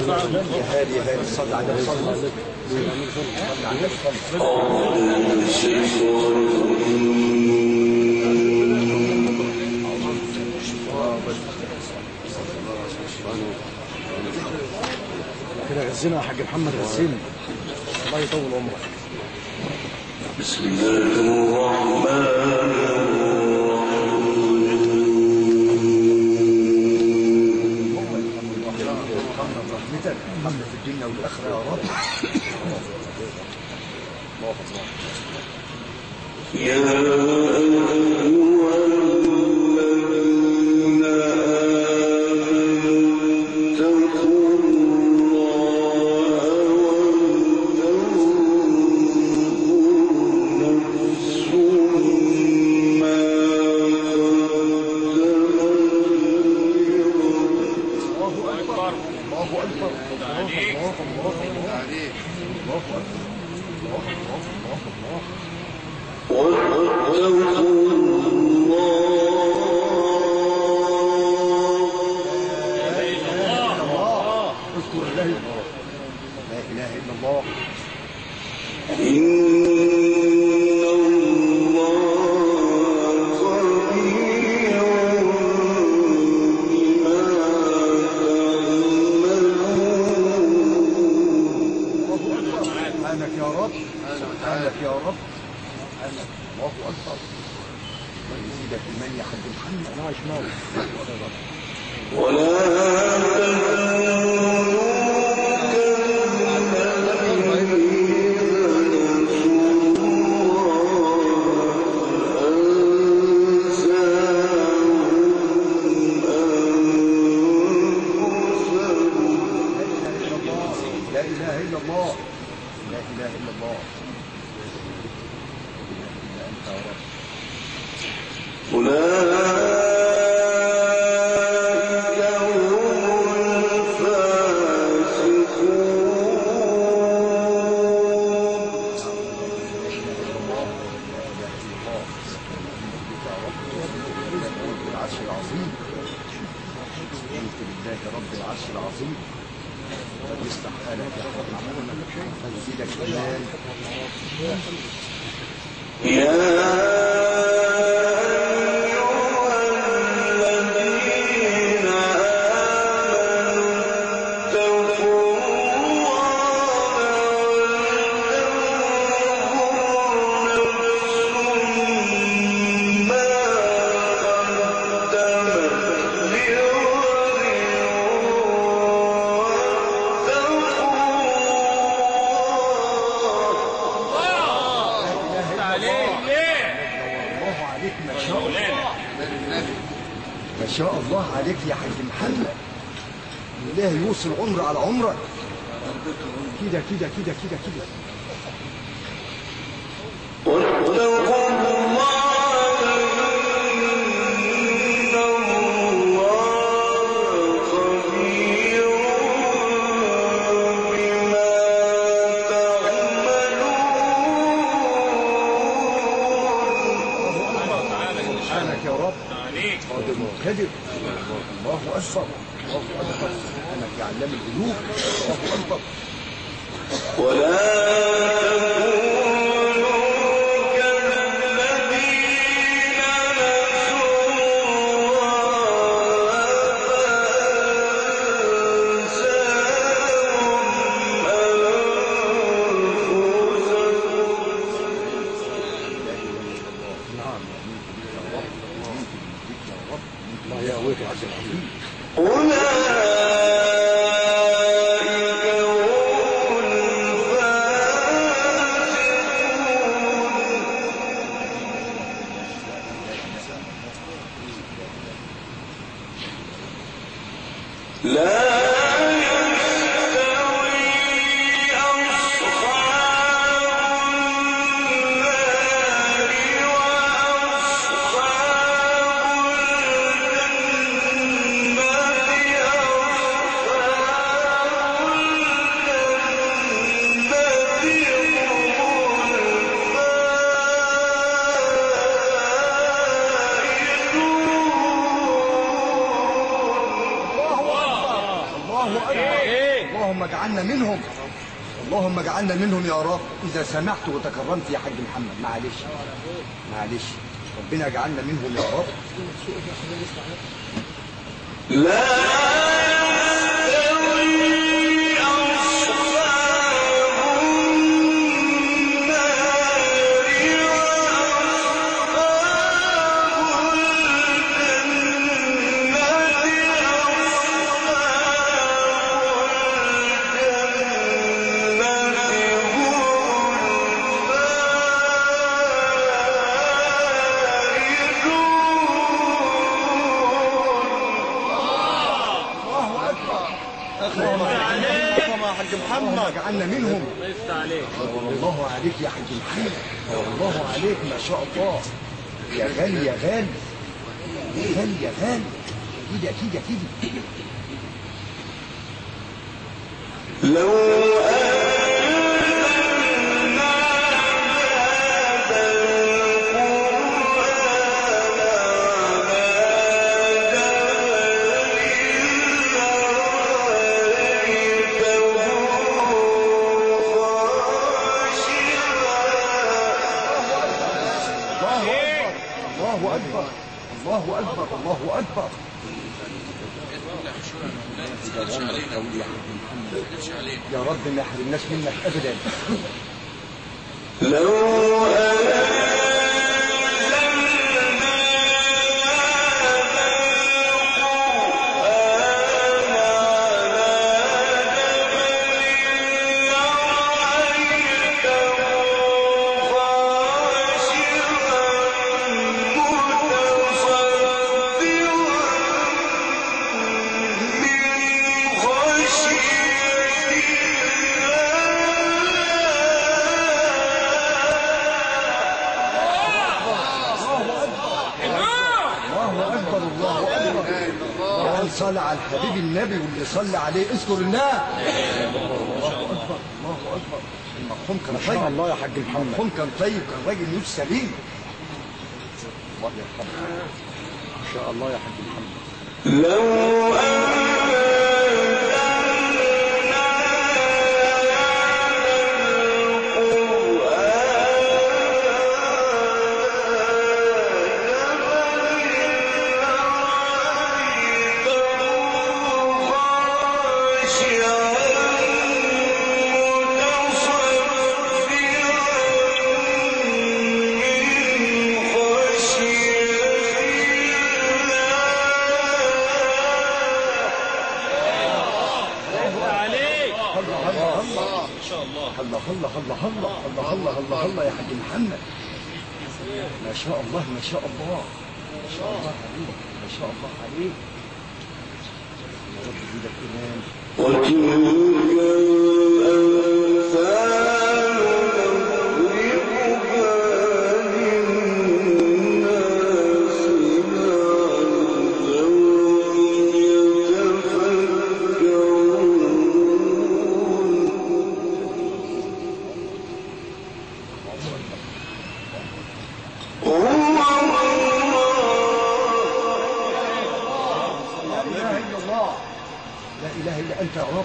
يا هادي يا هادي صل على النبي صل على كده غزينا يا حاج محمد غزينا الله يطول عمرك. بسم الله الرحمن رحمتك محمد في الدنيا والاخره يا رب. يا أيها الذين اتقوا الله ولتنظر نفس ما العمر على عمرك كده كده كده كده كده. سبحانك يا رب قادر مقتدر. الله أكبر الله أكبر. سبحانك يا علام القلوب. الله أكبر. ولا أولئك هم الفاسقون. اللهم اجعلنا منهم، اللهم اجعلنا منهم يا رب. اذا سمحت وتكرمت يا حاج محمد، معلش معلش، ربنا اجعلنا منهم يا رب. اللهم اجعلنا منهم. الله عليك يا حاج محمد، الله عليك، ما شاء الله. يا غالي يا غالي يا غالي يا غالي، كده كده كده. لو الله أكبر الله أكبر. يا رب ما يحرمناش منك أبدا. لو صلى على الحبيب النبي واللي صلى عليه اذكر الله. الله اكبر الله اكبر. المرحوم كان طيب. ما شاء الله يا حاج محمد، المرحوم كان طيب، كان راجل نفس سليم. الله يرحمه. ما شاء الله يا حاج محمد. لو الله يا حاج محمد. ما شاء الله ما شاء الله ما شاء الله عليك، ما شاء الله عليك. يا رب زيدك إيمان. وتلك الأمثال أنت يا رب.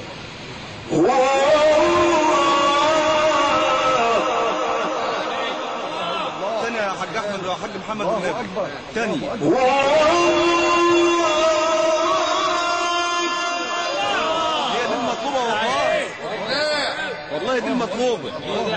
ثانية يا حاج أحمد ويا حاج محمد. الله أكبر. ثانية. هي دي المطلوبة والله. والله دي المطلوبة.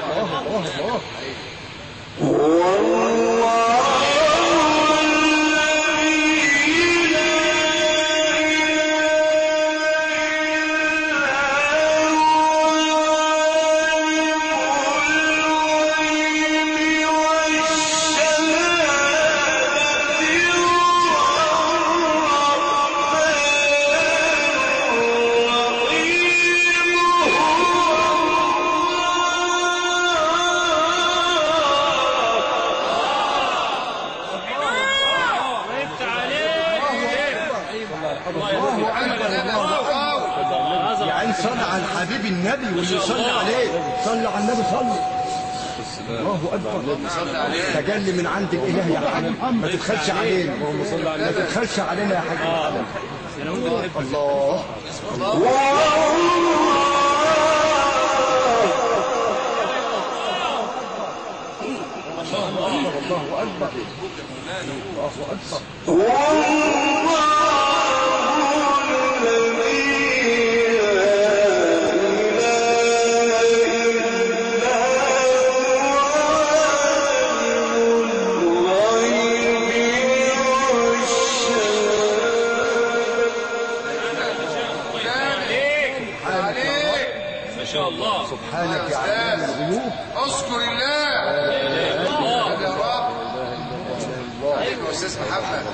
حبيب النبي واللي يصلي عليه، صلى على النبي صلى. الله اكبر. تجلي من عند الاله يا حاج، ما تبخلش علينا، ما تبخلش علينا يا حاج محمد. الله أكبر. سبحانك يا علام الغيوب. اذكر الله. يا رب. ايوه استاذ محمد.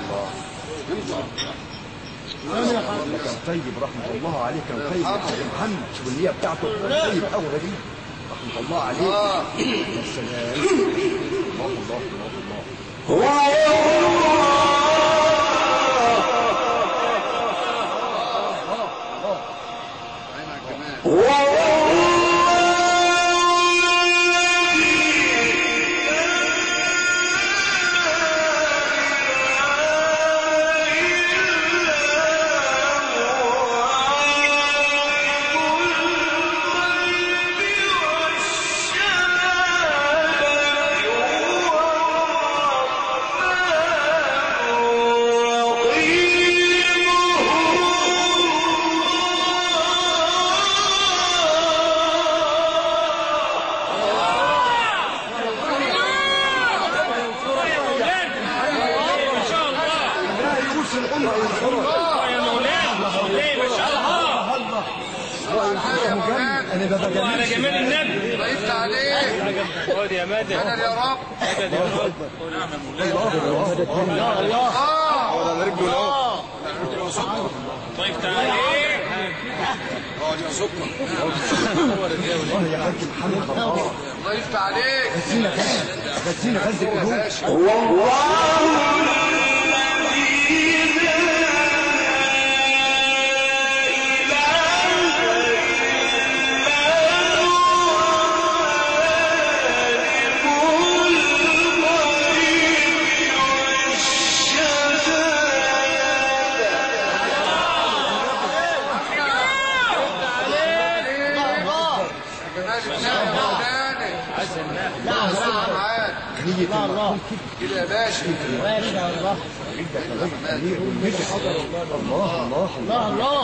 كان طيب رحمه الله عليه، كان طيب يا حاج محمد. شوف النيه بتاعته طيب قوي دي رحمه الله عليه. يا سلام. الله انا ببقى على جمال النبي. ضيفت عليه. خد يا مدد. مدد يا رب. مدد يا رب. نعم يا مولانا. الله ولا رجله اهو. ضيفت عليه. اقعد يا سكر. والله يا حاج محمد الله. ضيفت عليه. غزينا غزة القلوب. كده يا باشا. باشا الله. الله الله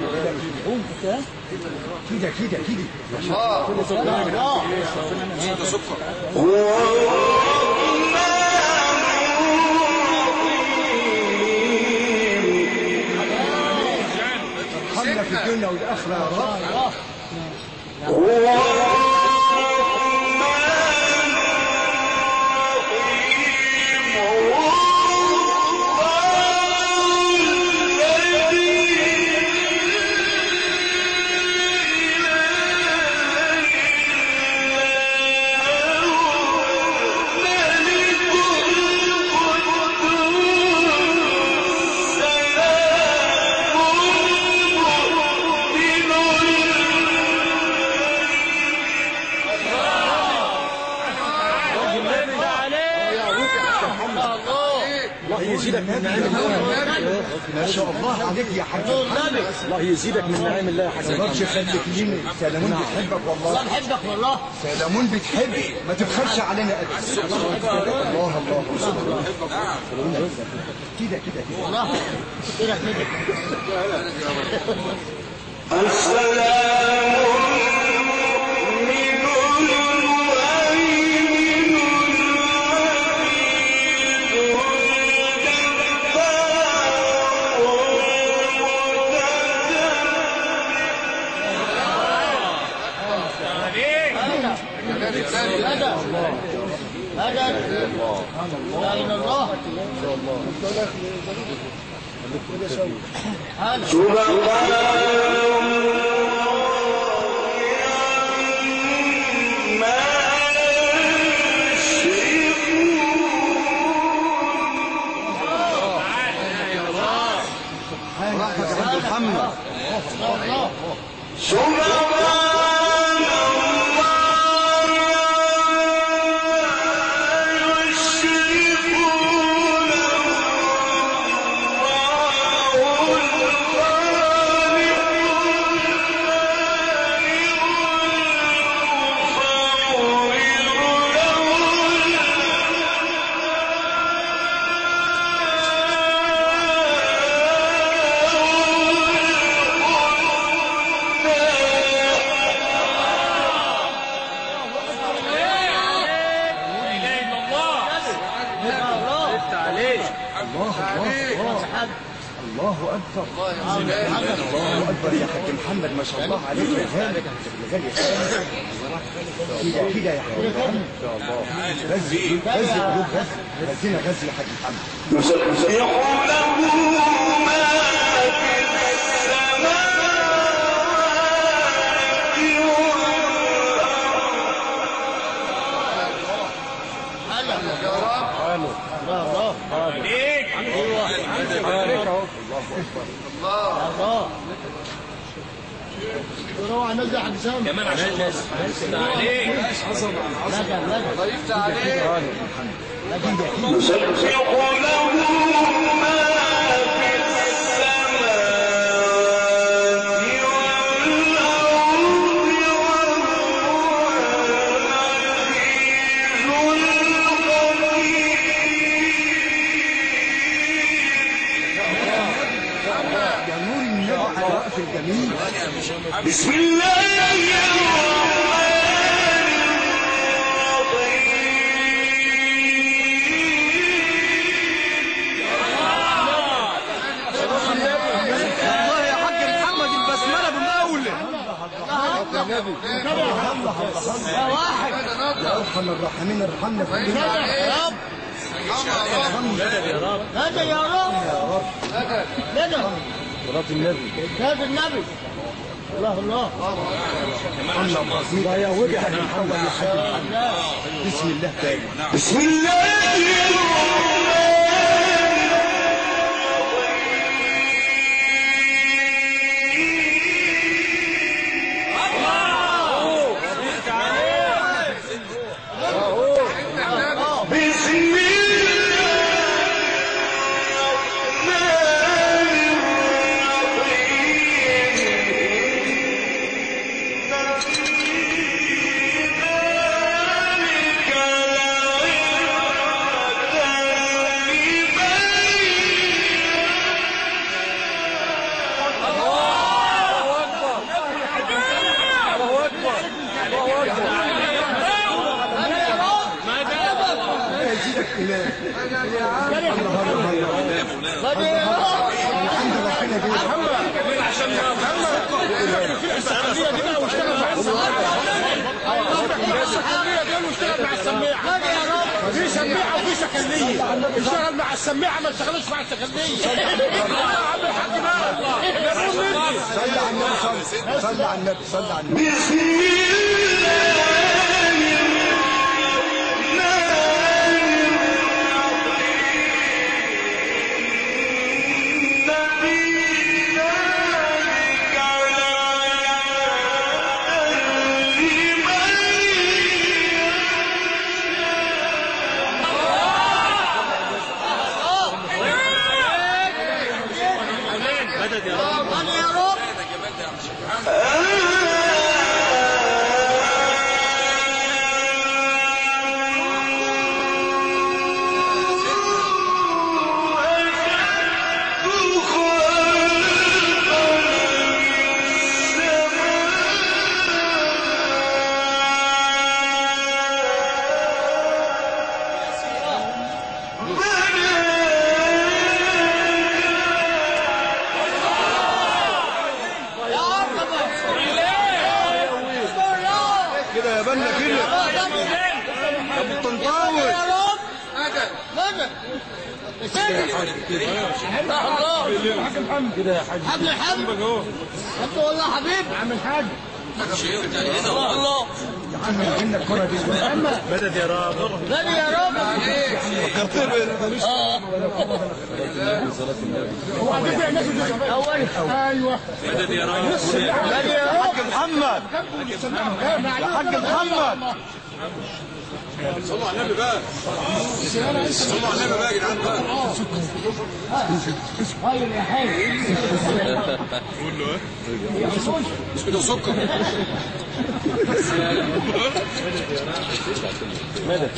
كده كده كده. الله سكر. ارحمنا في الدنيا والاخره يا رب. يزيدك من نعيم الله. ما شاء الله عليك يا حاج محمد. الله يزيدك من نعيم الله يا حاج محمد. ما يخليك لينا. سلامون بتحبك والله. الله بحبك والله. سلامون بتحبك، ما تبخلش علينا ابدا. الله كده كده كده والله كده كده. السلام محمد اكبر الله اكبر يا حاج محمد، ما شاء الله عليك يا غالي كده كده يا حاج محمد. ان شاء الله غزي قلوب، غزينا غزي يا حاج محمد. يسبح له ما في السماوات روح نزل حق سامي كمان عشان الناس عليك ضيفت عليك. يسبح له ما في السماوات الجميل. بسم الله يا واحد يا ارحم الراحمين ارحمنا في الدنيا يا رب مدد يا رب مدد يا رب مدد صلاة النبي مدد النبي الله الله الله يا وجه محمد يا حبيبي. بسم الله تاني. بسم الله في سميعه وفي سكليه، اشتغل مع السميعه ما اشتغلش مع السكليه. يا عم الحاج بقى صلى على النبي، صلى على النبي، صلى على النبي. بسم كده يا بنا كده يا ابو الطنطاوي حاج محمد كده يا حاج حاج محمد انت والله حبيب عم الحاج الله يا عم عندنا الكرة دي مدد يا رب مدد يا رب فكرتني هو عندنا الناس اول ايوه مدد يا رب مدد يا رب حاج محمد يا حاج محمد صلوا على النبي بقى، صلوا على النبي بقى يا جدعان بقى. طيب يا حاج قول له ايه مش كده سكر مدد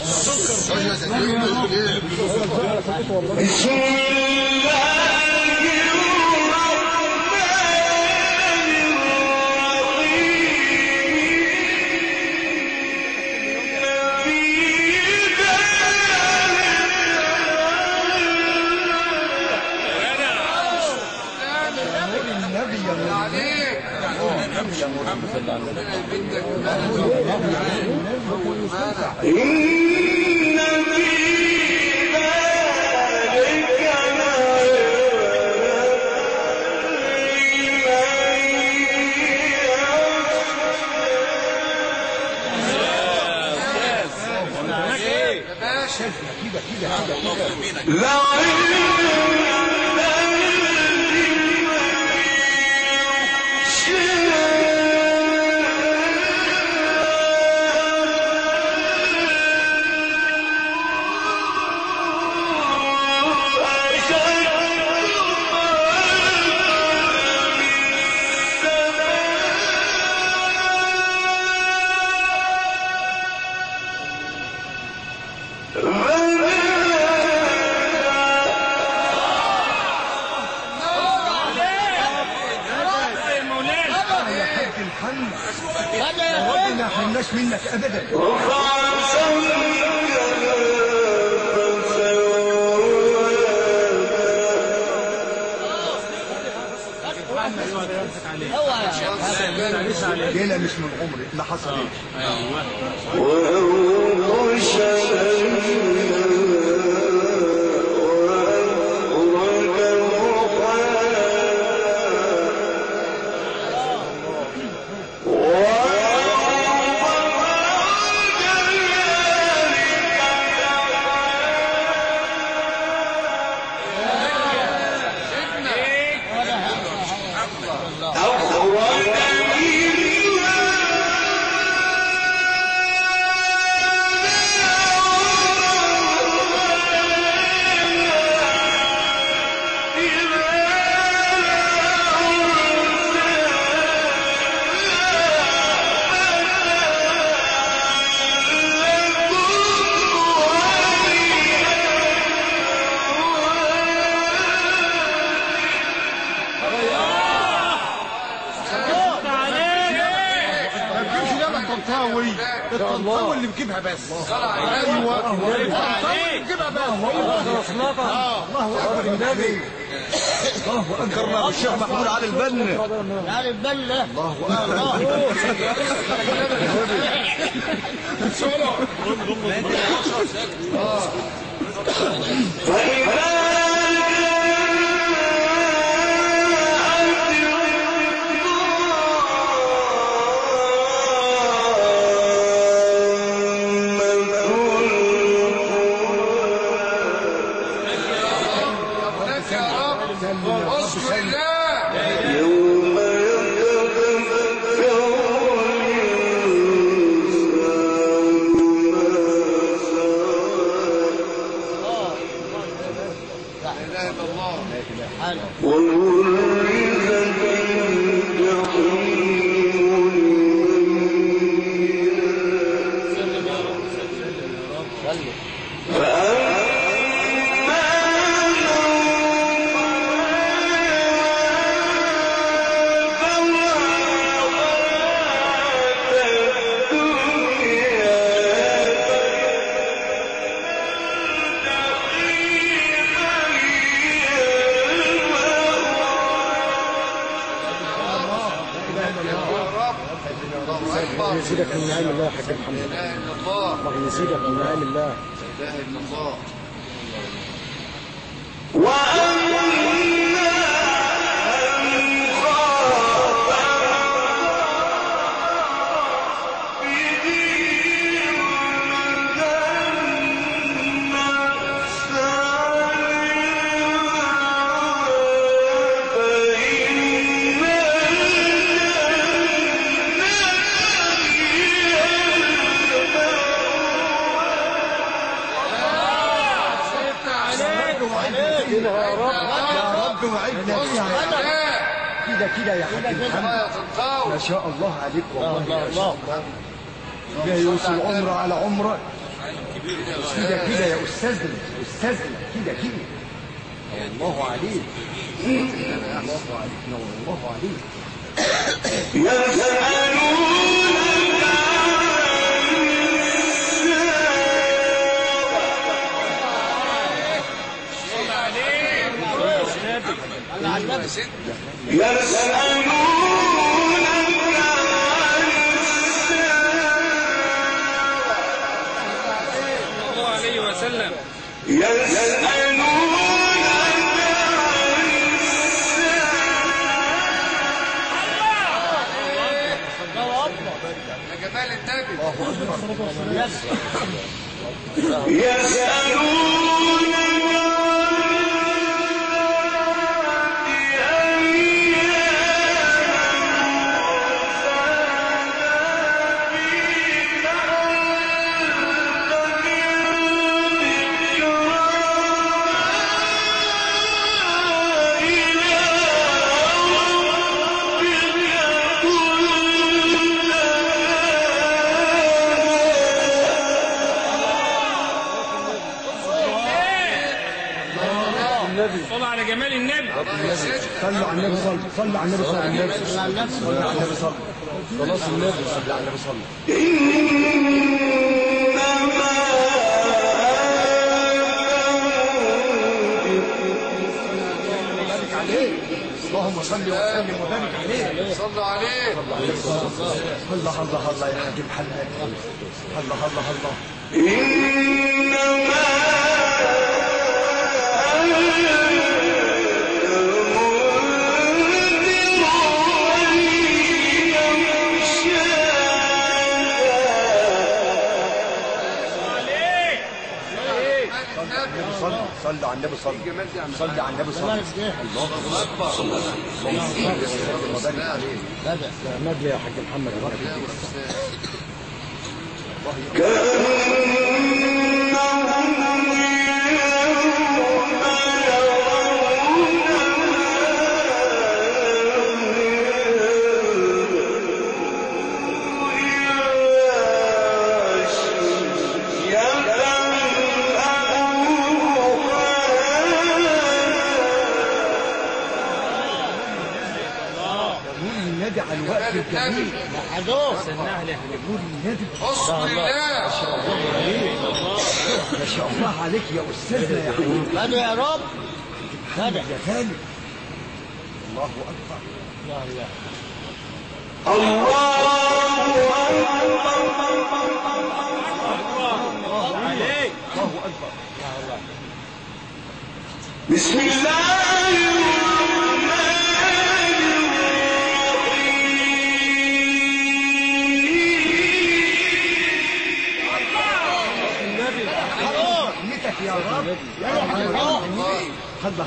ما حرمناش منك ابدا. جينا مش من عمري اللي حصل الطنطاوي اللي بجيبها بس. ايوه الطنطاوي اللي بجيبها بس. الله اكبر النبي. الله اكبر الشيخ محمود علي البنا. علي البنا. الله اكبر. يزيدك من نعم الله يا حاج محمد. لا اله الا الله. الله يزيدك من نعم الله. لا اله الا الله. كده يا حاج محمد ما شاء الله عليك والله ما شاء الله. جاي يوصل عمره على عمره كده يا استاذنا كده الله عليك. الله عليك الله عليك. يسألونك جمال النبي. الله أكبر. صلى على جمال النبي. صلوا على النبي. صلوا على النبي. صلوا على النبي. صلوا على النبي. صلوا على النبي. خلاص النبي. صلوا على النبي. صلوا. بارك عليه. اللهم صل وسلم وبارك عليه. صلوا عليه. الله الله الله يا حاج محمد. الله الله الله. صلوا على النبي. صلوا على النبي. صلوا. الله اكبر. وبارك عليه. نبي يا حاج محمد. النبي على الوقت الجميل. اصبر الله. ما شاء الله عليك يا استاذنا يا حبيبي. هذا يا رب. هذا يا غالي. الله اكبر. الله عليك. الله اكبر. بسم الله يا رب. الله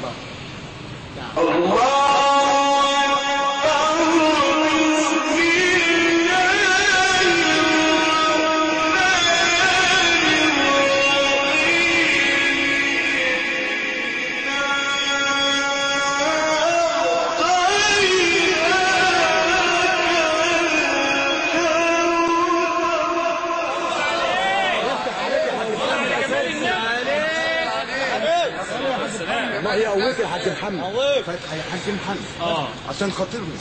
الله يقويك يا حاج محمد. فاتحه يا حاج محمد. عشان خاطرني.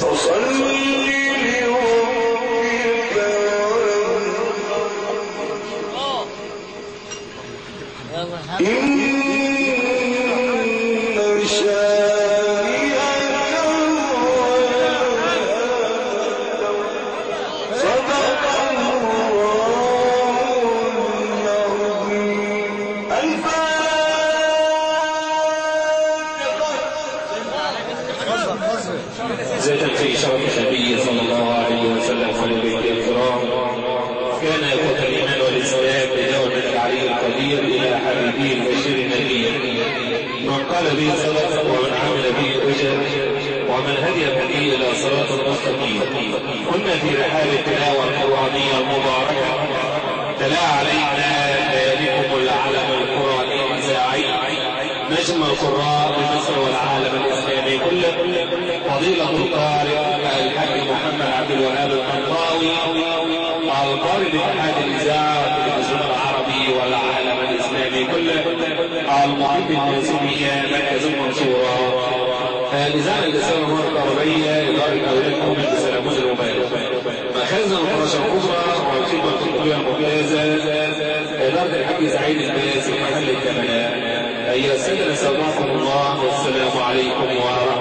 زاد في شرف النبي صلى الله عليه وسلم والبيت الكرام كان يقول الايمان والاسلام بدون العلي القدير الى حبيبه البشير النبي من قال به صدق ومن عمل به اجر ومن هدي به الى صراط مستقيم. كنا في رحاب التلاوه القرانيه المباركه تلا علينا لياليكم العلم القراني الاذاعي نجم القراء بمصر والعالم الاسلامي كله فضيلة القارئ الحاج محمد عبد الوهاب القنطاوي القارئ لاتحاد الاذاعه والتلفزيون العربي والعالم الاسلامي كله المحب الناسبيه مركز المنصوره الاذاعه الاسلاميه الغربيه اداره اولادكم بالسلاموس المبارك مخازن الفراشة الكبرى والخدمه الطبيه الممتازه اداره الحاج سعيد الباسي محل الكمالات. ايها الساده نسال الله والسلام عليكم ورحمه الله.